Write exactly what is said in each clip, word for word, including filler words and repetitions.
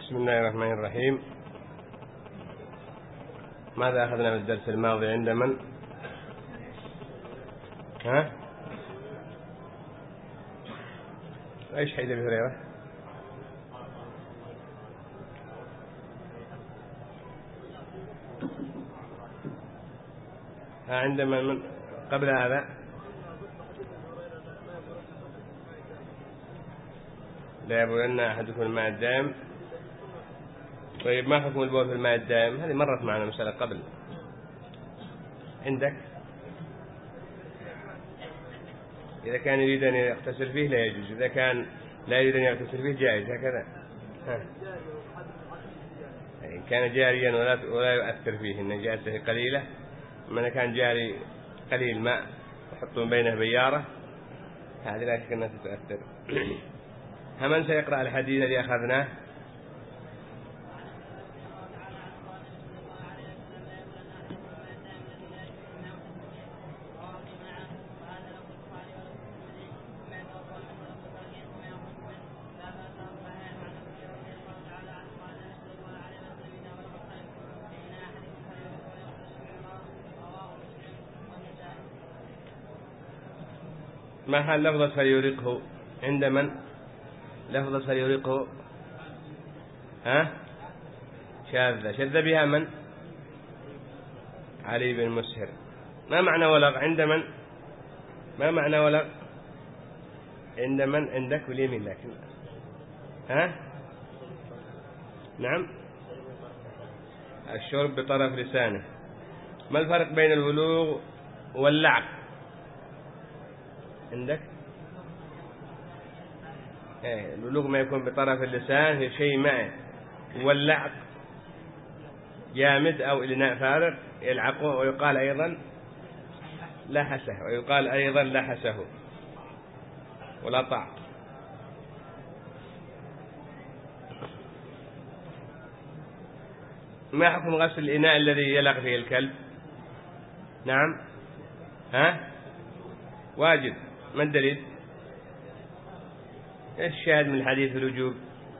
بسم الله الرحمن الرحيم. ماذا أخذنا من الدرس الماضي عند من؟ ها؟ إيش حديث أبي هريرة؟ ها عندما من قبل هذا لا يبولن أحدكم الماء الدائم. طيب ما حكم البول في الماء الدائم؟ هذه مرت معنا مسألة قبل. عندك إذا كان يريد أن يغتسل فيه لا يجوز، إذا كان لا يريد أن يغتسل فيه جائز هكذا. ها. إن كان جاريا ولا ولا يؤثر فيه النجاسة قليلة، من كان جاري قليل ماء يحطون بينه بيارة هذه لا شك أنها تتأثر. من سيقرأ الحديث الذي أخذناه؟ ما حال لفظة فليرقه عند من؟ لفظة فليرقه ها شاذة، شذ بها من؟ علي بن مسهر. ما معنى ولغ عند من؟ ما معنى ولغ عند من؟ عندك واليمين لكن ها نعم الشرب بطرف لسانه. ما الفرق بين الولوغ واللعق عندك؟ ايه الولوغ ما يكون بطرف اللسان في شيء مائع، واللعق جامد او الاناء فارغ يلعقه، ويقال ايضا لحسه، ويقال ايضا لحسه ولطع. ما حكم غسل الاناء الذي يلغ فيه الكلب؟ نعم ها واجب. ما الدليل؟ الشاهد من الحديث الوجوب.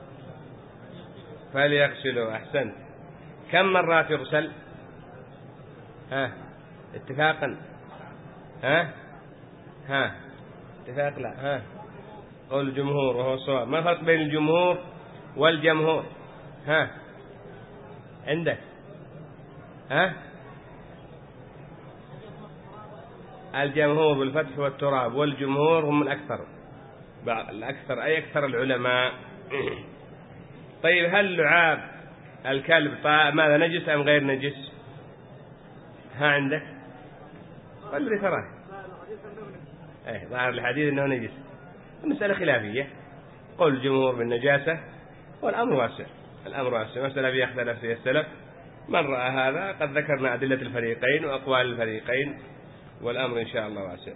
فليغسله. أحسنت. كم مرات يغسل؟ ها اتفاقا ها ها اتفاق لا ها قول الجمهور وهو الصواب. ما الفرق بين الجمهور والجمهور؟ ها عندك ها الجمهور بالفتح والتراب، والجمهور هم الأكثر الأكثر أي أكثر العلماء. طيب هل لعاب الكلب ماذا نجس أم غير نجس؟ ها عندك قل لي تراه ايه ظاهر الحديث انه نجس. المسألة خلافية، قول الجمهور بالنجاسة والأمر واسع. الأمر واسع، مسألة فيها اختلف فيها السلف. من رأى هذا قد ذكرنا أدلة الفريقين وأقوال الفريقين، والأمر إن شاء الله واسع.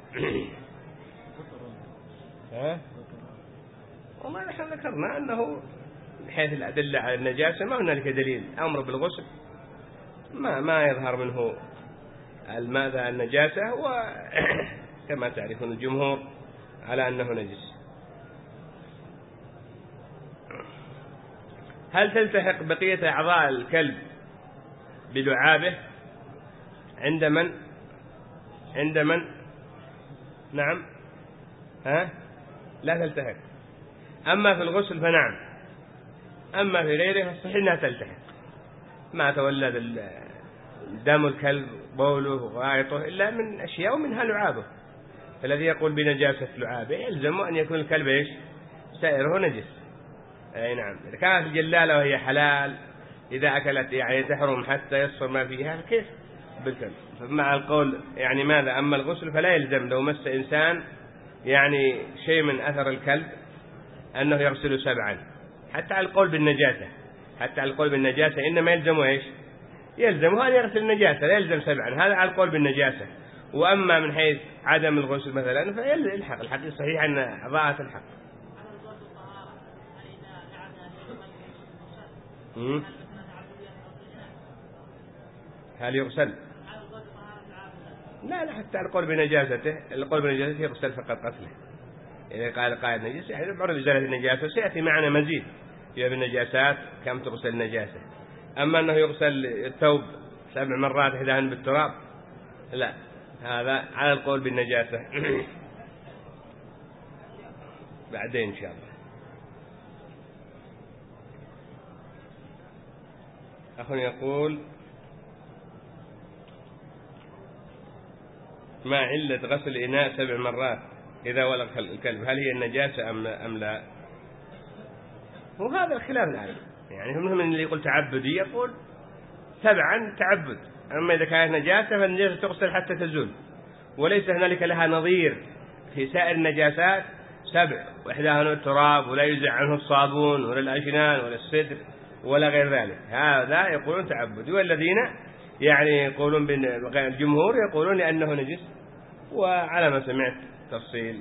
ها وما نحن ذكرنا أنه من حيث الأدلة على النجاسة ما هنالك دليل أمر بالغسل، ما ما يظهر منه الماء النجاسة، وكما تعرفون الجمهور على أنه نجس. هل تلتحق بقية أعضاء الكلب بلعابه عند من؟ عند من؟ نعم ها لا تلتحق. أما في الغسل فنعم، أما في غيره فصحيح أنها تلتحق. ما تولد دم الكلب بوله وغائطه إلا من أشياء ومنها لعابه. فالذي يقول بنجاسة لعابه يلزم أن يكون الكلب إيش؟ سائره نجس. أي نعم. إذا كانت الجلالة وهي حلال إذا أكلت يعني تحرم حتى يصفر ما فيها كيف بالكلب؟ فمع القول يعني ماذا؟ أما الغسل فلا يلزم لو مس إنسان يعني شيء من أثر الكلب أنه يغسل سبعا، حتى على القول بالنجاسة، حتى على القول بالنجاسة إنما يلزم إيش؟ يلزمه أن يغسل النجاسة، لا يلزم سبعا. هذا على القول بالنجاسة. وأما من حيث عدم الغسل مثلا فيلحق. الحقيقة صحيح أن أعضاءها تلحق. هل يغسل؟ لا لا حتى القول بنجاسته، القول بنجاسته يغسل فقط غسله. إذا قال قائد نجس يعني بعد إزالة النجاسة سيأتي معنا مزيد في النجاسات كم تغسل النجاسة. أما أنه يغسل الثوب سبع مرات إحداهن بالتراب لا، هذا على القول بالنجاسة. بعدين إن شاء الله. أخ يقول: ما علة غسل الإناء سبع مرات إذا ولغ الكلب؟ هل هي النجاسة أم أم لا؟ وهذا الخلاف الآن، يعني هم من اللي يقول تعبدي يقول سبعا تعبد، أما إذا كانت نجاسة فالنجاسة تغسل حتى تزول، وليس هنالك لها نظير في سائر النجاسات سبع وإحداهن التراب، ولا يجزع عنه الصابون ولا الأشنان ولا السدر ولا غير ذلك. هذا يقولون تعبدي، والذين يعني يقولون بالجمهور يقولون لأنه نجس، وعلى ما سمعت تفصيل.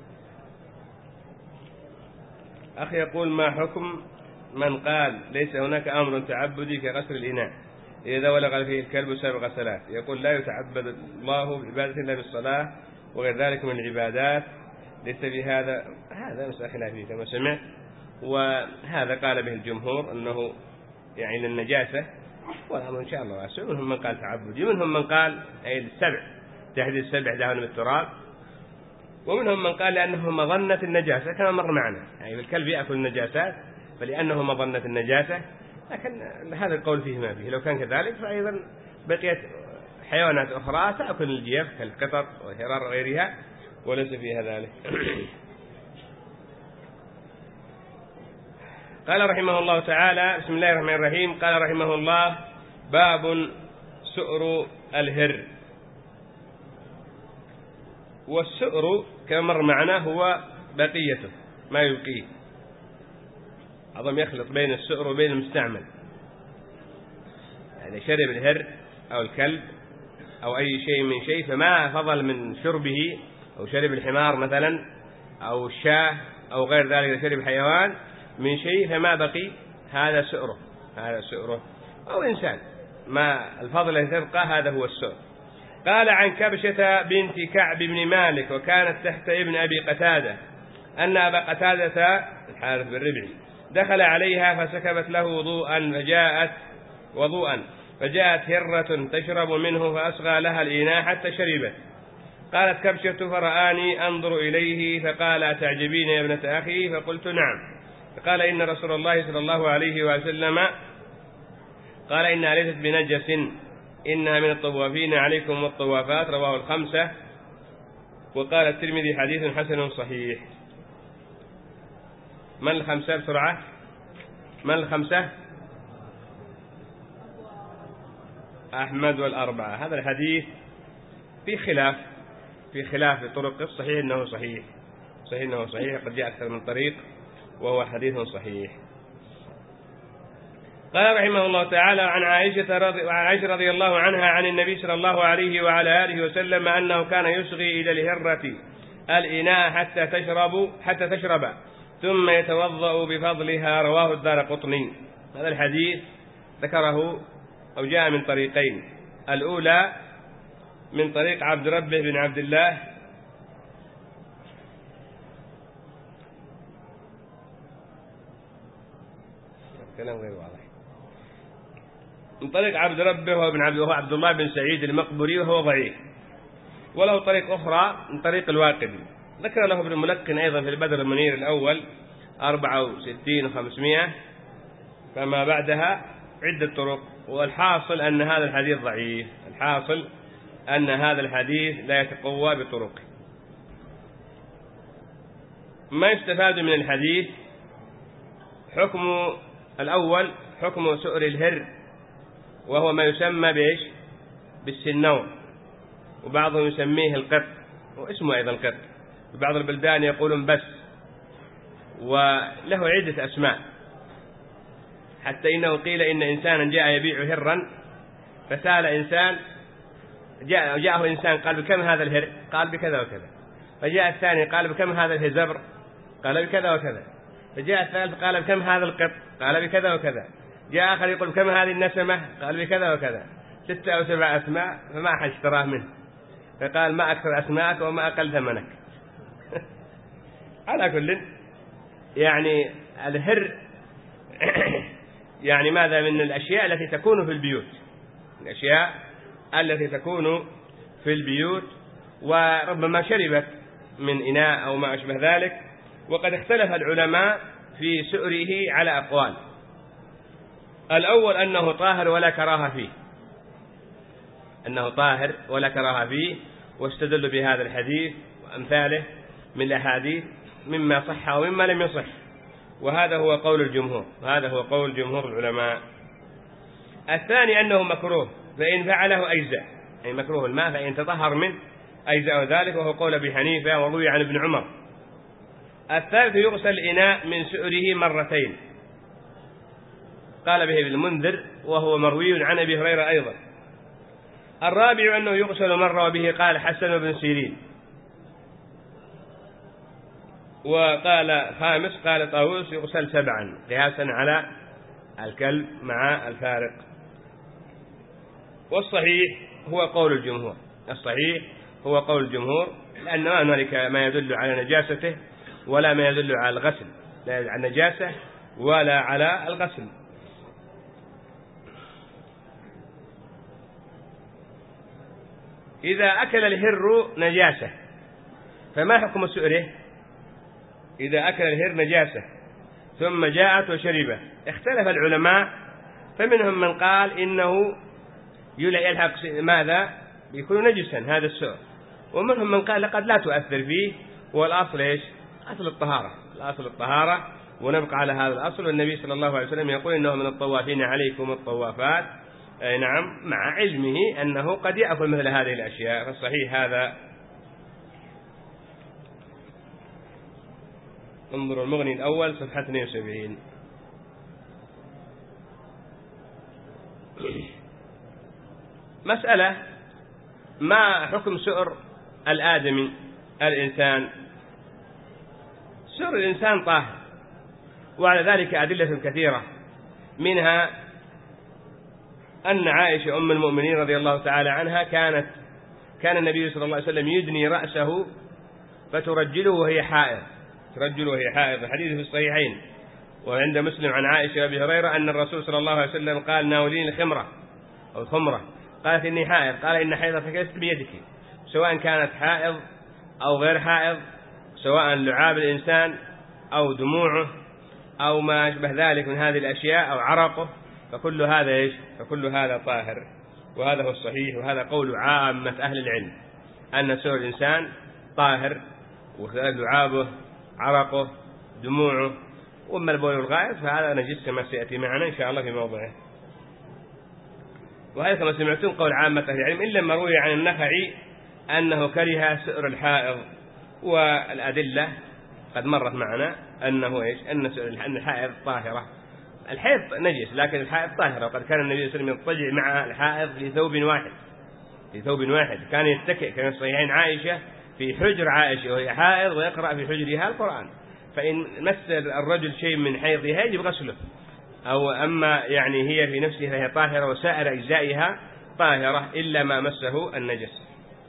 أخي يقول: ما حكم من قال ليس هناك أمر تعبدي كغسل الإناء إذا ولغ فيه الكلب سبع غسلات؟ يقول: لا يتعبد الله بعبادة إلا بالصلاة وغير ذلك من العبادات، ليس بهذا. هذا مسألة خلافية كما سمعت، وهذا قال به الجمهور أنه يعني للنجاسة، والأمر إن شاء الله واسع. منهم من قال تعبدي، منهم من قال أي السبع تحديد السبع دهن بالتراب، ومنهم من قال لأنه مظنة النجاسة كما مر معنا، يعني الكلب يأكل النجاسات فلأنه مظنة النجاسة، لكن هذا القول فيه ما فيه. لو كان كذلك فأيضا بقيت حيوانات أخرى تأكل الجيف كالقطط والهرار وغيرها، وليس فيها ذلك. قال رحمه الله تعالى: بسم الله الرحمن الرحيم. قال رحمه الله: باب سؤر الهر. والسؤر كما مر معنا هو بقيته ما يبقيه، أظن يخلط بين السؤر وبين المستعمل، يعني شرب الهر أو الكلب أو أي شيء من شيء، فما فضل من شربه، أو شرب الحمار مثلا أو الشاه أو غير ذلك، شرب حيوان من شيء فما بقي، هذا سؤره، هذا سؤره. أو إنسان ما الفضل الذي تبقى هذا هو السؤر. قال: عن كبشة بنت كعب بن مالك وكانت تحت ابن أبي قتادة أن أبا قتادة الحارث بن ربعي دخل عليها فسكبت له وضوءا فجاءت وضوءا فجاءت هرة تشرب منه فأصغى لها الإناء حتى شربت. قالت كبشة: فرآني أنظر إليه فقال: أتعجبين يا ابنة أخي؟ فقلت: نعم. فقال: إن رسول الله صلى الله عليه وسلم قال: إنها ليست بنجس، إنها من الطوافين عليكم والطوافات. رواه الخمسة. وقال الترمذي: حديث حسن صحيح. من الخمسة بسرعة؟ من الخمسة؟ أحمد والأربعة. هذا الحديث في خلاف في خلاف طرق، الصحيح أنه صحيح، صحيح أنه صحيح، قد جاء أكثر من طريق، وهو حديث صحيح. قال رحمه الله تعالى: عن عائشة رضي, وعن عائشة رضي الله عنها عن النبي صلى الله عليه وعلى آله وسلم أنه كان يصغي إلى الهرة الإناء حتى تشرب حتى تشرب ثم يتوضأ بفضلها. رواه الدارقطني. هذا الحديث ذكره أو جاء من طريقين، الأولى من طريق عبد ربه بن عبد الله كلام غير واضح من طريق عبد ربه وابن عبد وهو عبد الله بن سعيد المقبري وهو ضعيف، وله طريق أخرى من طريق الواقدي ذكر له ابن الملقن أيضا في البدر المنير الأول أربعة وستين وخمسمائة، فما بعدها عدة طرق. والحاصل أن هذا الحديث ضعيف، الحاصل أن هذا الحديث لا يتقوى بطرقه. ما يستفاد من الحديث: حكم الأول حكم سؤر الهر، وهو ما يسمى بإيش؟ بالسنور، وبعضهم يسميه القط، واسمه أيضا القط، وبعض البلدان يقولون بس، وله عدة أسماء، حتى إنه قيل إن إنسانا جاء يبيع هرا فسأل إنسان، جاء جاءه إنسان قال: بكم هذا الهر؟ قال: بكذا وكذا. فجاء الثاني قال: بكم هذا الهزبر؟ قال: بكذا وكذا. فجاء الثالث قال: بكم هذا القط؟ قال: بكذا وكذا. جاء آخر يقول: بكم هذه النسمة؟ قال: بكذا وكذا. ستة أو سبع أسماء، فما أحد اشتراه منه، فقال: ما أكثر أسماءك وما أقل ثمنك. على كل، يعني الهر يعني ماذا؟ من الأشياء التي تكون في البيوت، الأشياء التي تكون في البيوت، وربما شربت من إناء أو ما أشبه ذلك. وقد اختلف العلماء في سؤره على أقوال. الأول أنه طاهر ولا كراهة فيه، أنه طاهر ولا كراهة فيه، واستدل بهذا الحديث وأمثاله من الأحاديث مما صح ومما لم يصح، وهذا هو قول الجمهور، وهذا هو قول جمهور العلماء. الثاني أنه مكروه فإن فعله أجزأ، أي مكروه الماء فإن تطهر منه أجزأ ذلك، وهو قول أبي حنيفة وروي عن ابن عمر. الثالث يغسل الإناء من سؤره مرتين، قال به ابن المنذر وهو مروي عن أبي هريرة أيضا. الرابع أنه يغسل مرة، وبه قال حسن بن سيرين. وقال خامس قال طاووس يغسل سبعا قياسا على الكلب مع الفارق. والصحيح هو قول الجمهور، الصحيح هو قول الجمهور، لأن ما هنالك ما يدل على نجاسته ولا ما يدل على الغسل، لا على النجاسة ولا على الغسل. إذا أكل الهر نجاسة فما حكم سؤره؟ إذا أكل الهر نجاسة ثم جاءت وشربه، اختلف العلماء، فمنهم من قال إنه يلحق ماذا؟ يكون نجسا هذا السؤر، ومنهم من قال لقد لا تؤثر فيه، والأصل إيش؟ أصل الطهارة، الأصل الطهارة، ونبقى على هذا الأصل. والنبي صلى الله عليه وسلم يقول إنه من الطوافين عليكم الطوافات، أي نعم، مع علمه أنه قد يأكل مثل هذه الأشياء، فالصحيح هذا. انظروا المغني الأول صفحة اثنين وسبعين. مسألة: ما حكم سؤر الآدمي الإنسان؟ سؤر الإنسان طاهر، وعلى ذلك أدلة كثيرة، منها أن عائشة أم المؤمنين رضي الله تعالى عنها كانت كان النبي صلى الله عليه وسلم يدني رأسه فترجله وهي حائض، ترجله وهي حائض، الحديث في الصحيحين. وعند مسلم عن عائشة وأبي هريرة أن الرسول صلى الله عليه وسلم قال: ناولين الخمرة أو الخمرة، قالت: إني حائض، قال: إن حيضتك ليست بيدك، سواء كانت حائض أو غير حائض، سواء لعاب الإنسان أو دموعه أو ما أشبه ذلك من هذه الأشياء أو عرقه، فكل هذا إيش؟ فكل هذا طاهر. وهذا هو الصحيح، وهذا قول عامة أهل العلم، أن سؤر الإنسان طاهر، ولعابه عرقه دموعه، وأما البول والغائط فهذا نجس كما سيأتي معنا إن شاء الله في موضعه. وهذا كما سمعتم قول عامة أهل العلم، إلا ما روي عن النخعي أنه كره سؤر الحائض، والأدلة قد مرت معنا أنه إيش؟ أن الحائض طاهرة، الحائض نجس لكن الحائض طاهرة. وقد كان النبي صلى الله عليه وسلم يضطجع مع الحائض في ثوب واحد، في ثوب واحد كان يتكئ، كان صحيحين عائشة في حجر عائشة وهي حائض ويقرأ في حجرها القرآن، فإن مس الرجل شيء من حيضها يجب غسله، أو أما يعني هي في نفسها فهي طاهرة وسائر أجزائها طاهرة إلا ما مسه النجس.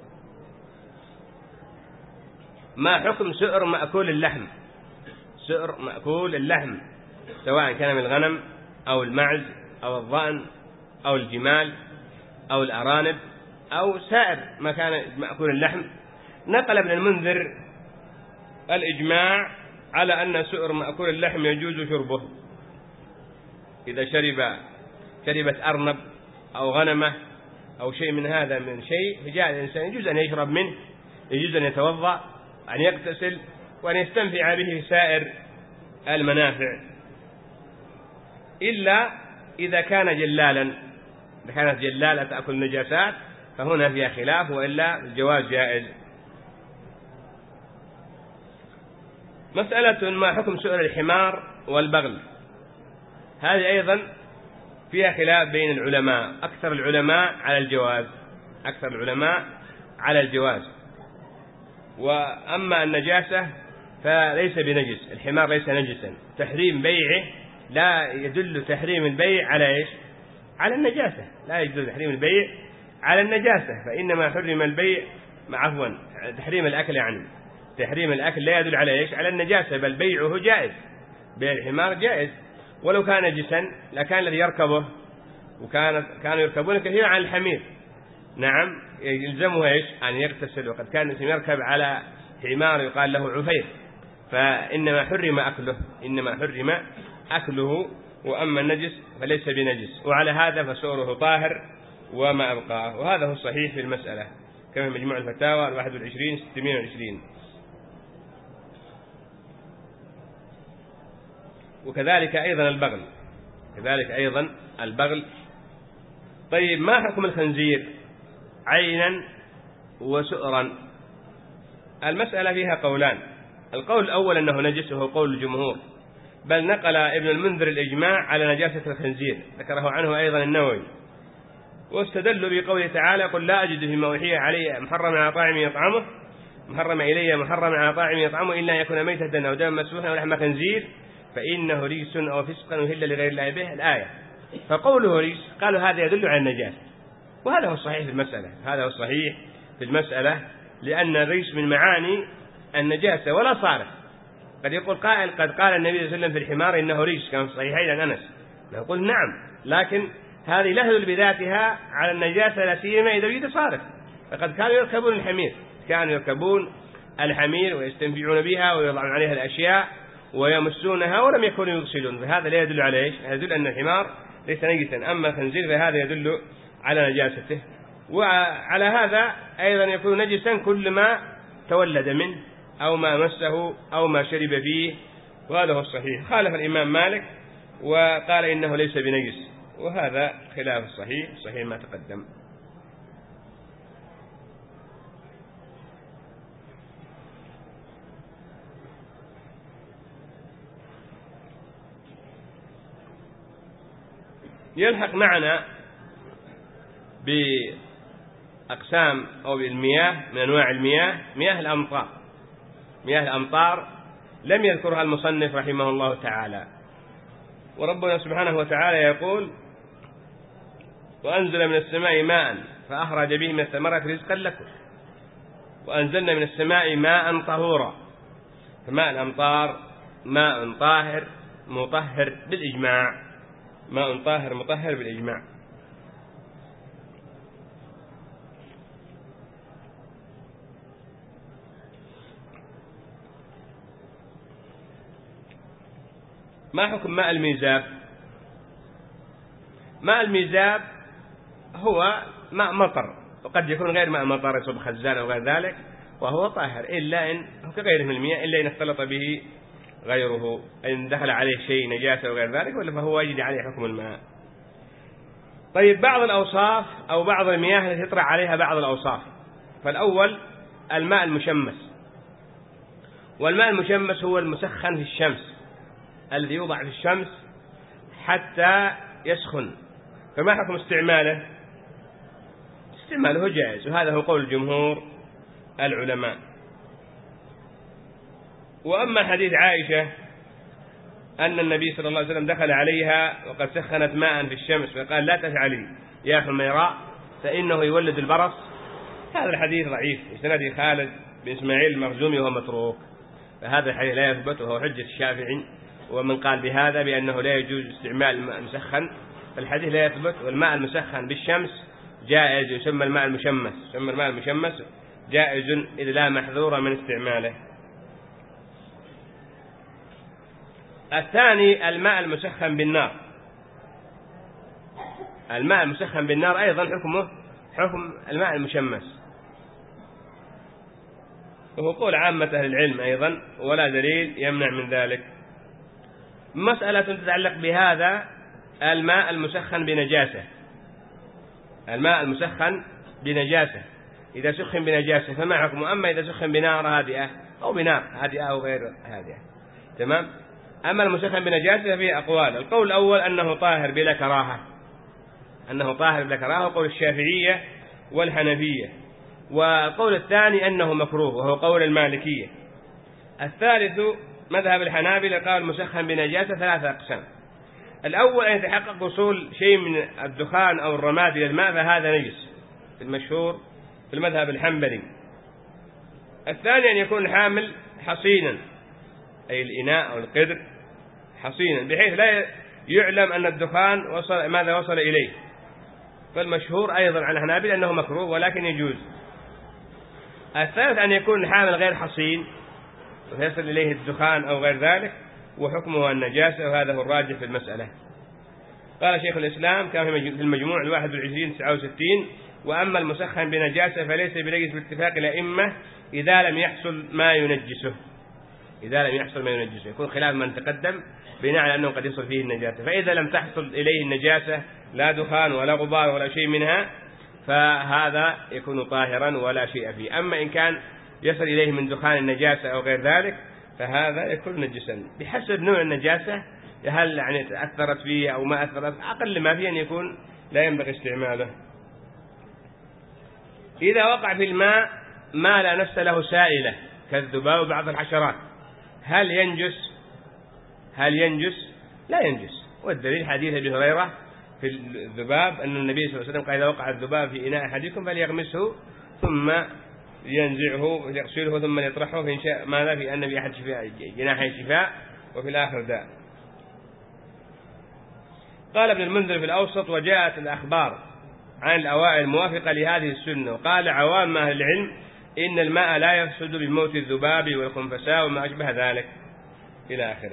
ما حكم سؤر مأكول اللحم؟ سؤر مأكول اللحم سواء كان من الغنم أو المعز أو الضأن أو الجمال أو الأرانب أو سائر ما كان مأكول اللحم. نقل ابن المنذر الإجماع على أن سؤر مأكول اللحم يجوز شربه، إذا شرب شربت أرنب أو غنمة أو شيء من هذا من شيء، فجاء الإنسان يجوز أن يشرب منه، يجوز أن يتوضأ، أن يغتسل، وأن يستنفع به في سائر المنافع، إلا إذا كان جلالا، إذا كانت جلالة تأكل النجاسات فهنا فيها خلاف، وإلا الجواز جائز. مسألة: ما حكم سؤر الحمار والبغل؟ هذه أيضا فيها خلاف بين العلماء، أكثر العلماء على الجواز، أكثر العلماء على الجواز. وأما النجاسة فليس بنجس، الحمار ليس نجسا، تحريم بيعه لا يدل تحريم البيع على إيش؟ على النجاسة، لا يدل تحريم البيع على النجاسة، فإنما حرم البيع عفوا تحريم الأكل، يعني تحريم الأكل لا يدل على إيش؟ على النجاسة، بل بيعه جائز، بيع الحمار جائز. ولو كان نجسا لكان الذي يركبه، وكان كانوا يركبون كثيرا عن الحمير، نعم، يلزمه ايش؟ أن يغتسل. وقد كان يركب على حمار يقال له عفير، فإنما حرم أكله، إنما حرم أكله، وأما النجس فليس بنجس، وعلى هذا فسؤره طاهر وما أبقاه. وهذا هو الصحيح في المسألة، كما مجموع الفتاوى الواحد والعشرين ستمائة وعشرين. وكذلك أيضا البغل، كذلك أيضا البغل. طيب ما حكم الخنزير عينا وسؤرا؟ المسألة فيها قولان. القول الأول أنه نجس، وهو قول الجمهور، بل نقل ابن المنذر الإجماع على نجاسة الخنزير، ذكره عنه أيضا النووي، واستدلوا بقوله تعالى: قل لا أجد فيما أوحي علي محرم على طاعم يطعمه محرم إلي محرم على طاعم يطعمه إلا يكون ميتة أو دما مسفوحا أو لحم خنزير فإنه رجس أو فسقا أهل لغير الله به، الآية. فقوله رجس قالوا هذا يدل على النجاسة، وهذا هو الصحيح في المسألة، هذا هو الصحيح في المسألة، لأن الرجس من معاني النجاسة ولا صارف. قد يقول قائل: قد قال النبي صلى الله عليه وسلم في الحمار إنه رجس، كما في الصحيحين عن أنس. نقول نعم، لكن هذه لا تدل بذاتها على النجاسة، لا سيما إذا وجد صارف. فقد كانوا يركبون الحمير، كانوا يركبون الحمير ويستنفعون بها ويضعون عليها الأشياء ويمسونها ولم يكونوا يغسلون، فهذا لا يدل على ايش؟ يدل أن الحمار ليس نجسا. أما الخنزير فهذا يدل على نجاسته. وعلى هذا أيضا يكون نجسا كل ما تولد منه أو ما مسه أو ما شرب فيه، وهذا هو الصحيح. خالف الإمام مالك وقال إنه ليس بنجس، وهذا خلاف الصحيح، صحيح ما تقدم. يلحق معنا بأقسام أو بالمياه من أنواع المياه مياه الأمطار. مياه الأمطار لم يذكرها المصنف رحمه الله تعالى، وربنا سبحانه وتعالى يقول: وأنزل من السماء ماء فأخرج به من الثمرات رزقا لكم وأنزلنا من السماء ماء طهورا. فماء الأمطار ماء طاهر مطهر بالإجماع، ماء طاهر مطهر بالإجماع. ما حكم ماء الميزاب؟ ماء الميزاب هو ماء مطر، وقد يكون غير ماء مطر يصب خزان أو غير ذلك، وهو طاهر، إلا إن كغيره من المياه، إلا إن اختلط به غيره، إن دخل عليه شيء نجاسة أو غير ذلك، ولا فهو يجري عليه حكم الماء. طيب بعض الأوصاف أو بعض المياه التي يطرح عليها بعض الأوصاف. فالأول الماء المشمس، والماء المشمس هو المسخن في الشمس، الذي يوضع في الشمس حتى يسخن. فما حكم استعماله؟ استعماله جائز، وهذا هو قول جمهور العلماء. وأما حديث عائشة أن النبي صلى الله عليه وسلم دخل عليها وقد سخنت ماء في الشمس فقال: لا تفعلي يا حميراء فإنه يولد البرص، هذا الحديث ضعيف، وسند خالد بن إسماعيل المخزومي وهو متروك، فهذا الحديث لا يثبت، وهو حجة الشافعي. ومن قال بهذا بأنه لا يجوز استعمال الماء المسخن، فالحديث لا يثبت. والماء المسخن بالشمس جائز، يسمى الماء المشمس، يسمى الماء المشمس جائز إذ لا محذور من استعماله. الثاني الماء المسخن بالنار. الماء المسخن بالنار أيضا حكمه حكم الماء المشمس، وهو قول عامة أهل العلم أيضا، ولا دليل يمنع من ذلك. مسألة تتعلق بهذا الماء المسخن بنجاسة. الماء المسخن بنجاسة إذا سخن بنجاسة فما حكمه؟ أما إذا سخن بنار هادئة أو بنار هادئة أو غير هادئة، تمام. أما المسخن بنجاسة فيه أقوال. القول الأول أنه طاهر بلا كراهة، أنه طاهر بلا كراهة، قول الشافعية والحنفية. والقول الثاني أنه مكروه، وهو قول المالكية. الثالث مذهب الحنابلة، قال مسخن بنجاسة ثلاثة أقسام. الأول أن يتحقق وصول شيء من الدخان أو الرماد إلى الماء فهذا نجس، المشهور في المذهب الحنبلي. الثاني أن يكون الحامل حصينا، أي الإناء أو القدر حصينا، بحيث لا يعلم أن الدخان وصل ماذا وصل إليه، فالمشهور أيضا عن الحنابلة أنه مكروه ولكن يجوز. الثالث أن يكون الحامل غير حصين ويصل إليه الدخان أو غير ذلك وحكمه النجاسة، وهذا هو الراجح في المسألة. قال شيخ الإسلام كان في المجموع الواحد والعشرين تسعة وستين: وأما المسخن بنجاسة فليس بنجس باتفاق الأئمة إذا لم يحصل ما ينجسه. إذا لم يحصل ما ينجسه يكون خلاف من تقدم بناء على أنه قد يصل فيه النجاسة. فإذا لم تحصل إليه النجاسة لا دخان ولا غبار ولا شيء منها فهذا يكون طاهرا ولا شيء فيه. أما إن كان يصل إليه من دخان النجاسة أو غير ذلك فهذا يكون نجسا بحسب نوع النجاسة، هل يعني تأثرت فيه أو ما أثرت، أقل ما فيه أن يكون لا ينبغي استعماله. إذا وقع في الماء ما لا نفس له سائلة كالذباب وبعض الحشرات هل ينجس؟ هل ينجس؟ لا ينجس. والدليل حديث أبي هريرة في الذباب أن النبي صلى الله عليه وسلم قال: إذا وقع الذباب في إناء أحدكم فليغمسه ثم ينزعه يغسله ثم يطرحه في شاء ماذا في أن في أحد شفاء جناحه شفاء وفي الآخر داء. قال ابن المنذر في الأوسط: وجاءت الأخبار عن الأوائل الموافقة لهذه السنة، وقال عوام أهل العلم إن الماء لا يفسد بموت الذباب والخنفساء وما أشبه ذلك إلى آخره.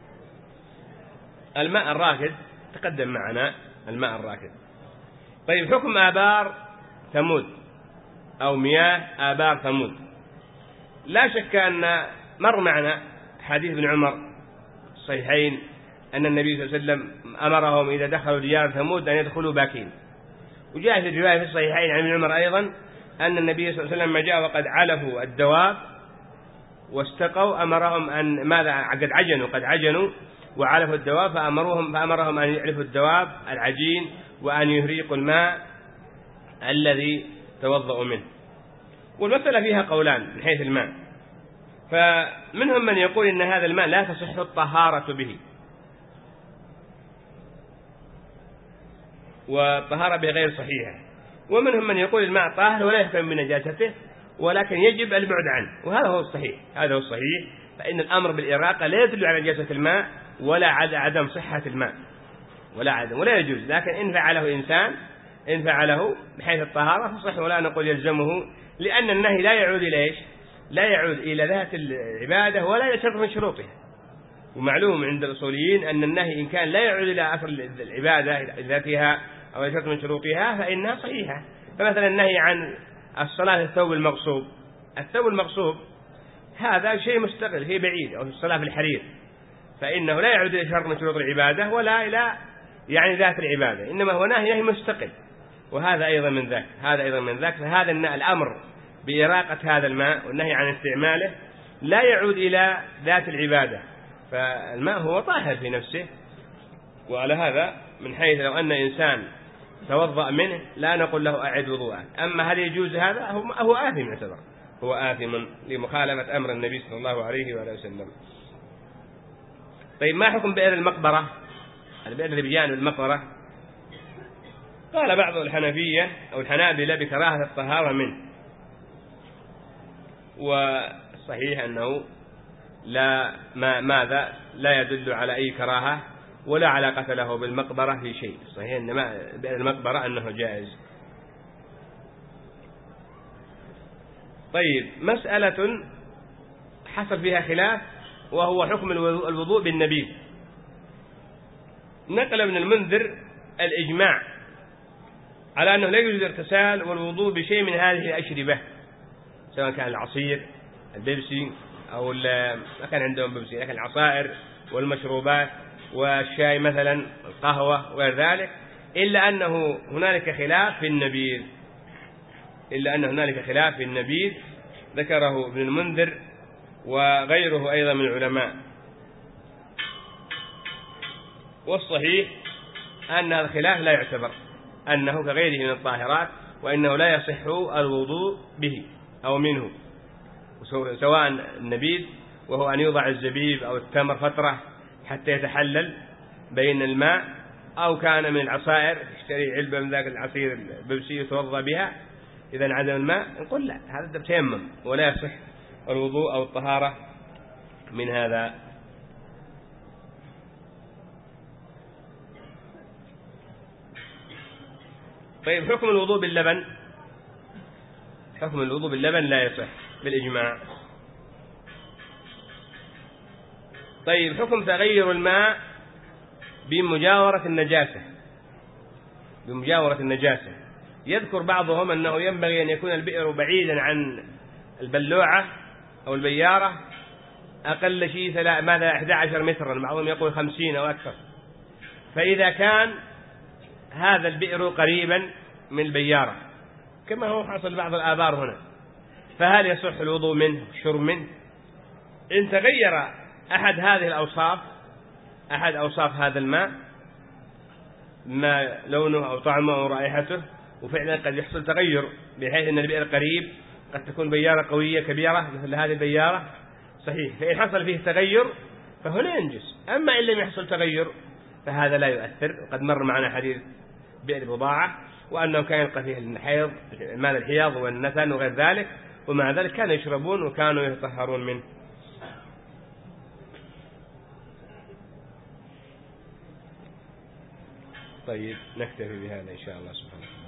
الماء الراكد تقدم معنا الماء الراكد. طيب حكم آبار ثمود أو مياه آبار ثمود، لا شك أن مر معنا حديث ابن عمر الصحيحين أن النبي صلى الله عليه وسلم أمرهم إذا دخلوا ديار ثمود أن يدخلوا باكين. وجاء في الرواية في الصحيحين عن ابن عمر أيضا أن النبي صلى الله عليه وسلم جاء وقد علفوا الدواب واستقوا أمرهم أن ماذا قد عجنوا قد عجنوا وعلفوا الدواب فأمرهم فأمرهم أن يعلفوا الدواب العجين وأن يهريقوا الماء الذي توضأوا منه. والمسألة فيها قولان من حيث الماء، فمنهم من يقول إن هذا الماء لا تصح الطهارة به، والطهارة به غير صحيحة، ومنهم من يقول الماء طاهر ولا يحكم بنجاسته ولكن يجب البعد عنه، وهذا هو الصحيح. هذا هو الصحيح، فإن الأمر بالإراقة لا يدل على نجاسة الماء ولا على عدم صحة الماء ولا عدم ولا يجوز، لكن إن فعله إنسان إن فعله بحيث الطهارة فصح، ولا نقول يلزمه، لأن النهي لا يعود إلى إيش؟ لا يعود إلى ذات العبادة ولا إلى شرط من شروطها. ومعلوم عند الأصوليين أن النهي إن كان لا يعود إلى أصل العبادة ذاتها أو شرط من شروطها فإنها صحيحة. فمثلا النهي عن الصلاة في الثوب المغصوب، الثوب المغصوب هذا شيء مستقل فيه بعيد، أو الصلاة في الحرير، فإنه لا يعود إلى شرط من شروط العبادة ولا إلى يعني ذات العبادة، إنما هو نهي مستقل، وهذا أيضا من ذاك هذا أيضا من ذاك فهذا الأمر بإراقة هذا الماء والنهي عن استعماله لا يعود إلى ذات العبادة، فالماء هو طاهر في نفسه. وعلى هذا من حيث لو أن إنسان توضأ منه لا نقول له أعد وضوءه، أما هل يجوز هذا؟ هو آثم يعتبر هو آثم لمخالفة أمر النبي صلى الله عليه وآله وسلم. طيب ما حكم بئر المقبرة؟ البئر اللي بجانب المقبرة، قال بعض الحنفية أو الحنابلة بكراهة الطهارة منه، والصحيح أنه لا ما ماذا لا يدل على أي كراهة ولا علاقة له بالمقبرة في شيء، صحيح أن بئر المقبرة أنه جائز. طيب مسألة حصل فيها خلاف وهو حكم الوضوء بالنبيذ. نقل من المنذر الإجماع على أنه لا يجوز الاغتسال والوضوء بشيء من هذه الأشربة، سواء كان العصير البيبسي أو ما كان عندهم بيبسي، لكن العصائر والمشروبات والشاي مثلا القهوة وغير ذلك، إلا أنه هنالك خلاف في النبيذ إلا أن هنالك خلاف في النبيذ ذكره ابن المنذر وغيره أيضا من العلماء. والصحيح أن هذا الخلاف لا يعتبر، أنه كغيره من الطاهرات، وإنه لا يصح الوضوء به أو منه، سواء النبيذ وهو أن يوضع الزبيب أو التمر فترة حتى يتحلل بين الماء، أو كان من العصائر يشتري علبة من ذاك العصير البيبسي يتوضأ بها إذا انعدم الماء، نقول لا، هذا تيمم ولا يصح الوضوء أو الطهارة من هذا. طيب حكم الوضوء باللبن، حكم الوضوء باللبن لا يصح بالإجماع. طيب حكم تغير الماء بمجاورة النجاسة، بمجاورة النجاسة، يذكر بعضهم أنه ينبغي أن يكون البئر بعيدا عن البلوعة أو البيارة أقل شيء ماذا أحد عشر مترا، بعضهم يقول خمسين أو أكثر. فإذا كان هذا البئر قريبا من البيارة كما هو حصل بعض الآبار هنا، فهل يصح الوضوء منه والشرب منه؟ إن تغير أحد هذه الأوصاف، أحد أوصاف هذا الماء، ما لونه أو طعمه أو رائحته، وفعلا قد يحصل تغير بحيث أن البئر قريب، قد تكون بيارة قوية كبيرة مثل هذه البيارة، صحيح، فإن حصل فيه تغير فهنا ينجس. أما إن لم يحصل تغير فهذا لا يؤثر. وقد مر معنا حديث بئر بضاعة وأنه كان يلقى فيه الحيض، مال الحياض والنتن وغير ذلك، ومع ذلك كانوا يشربون وكانوا يتطهرون منه. طيب نكتفي بهذا إن شاء الله سبحانه.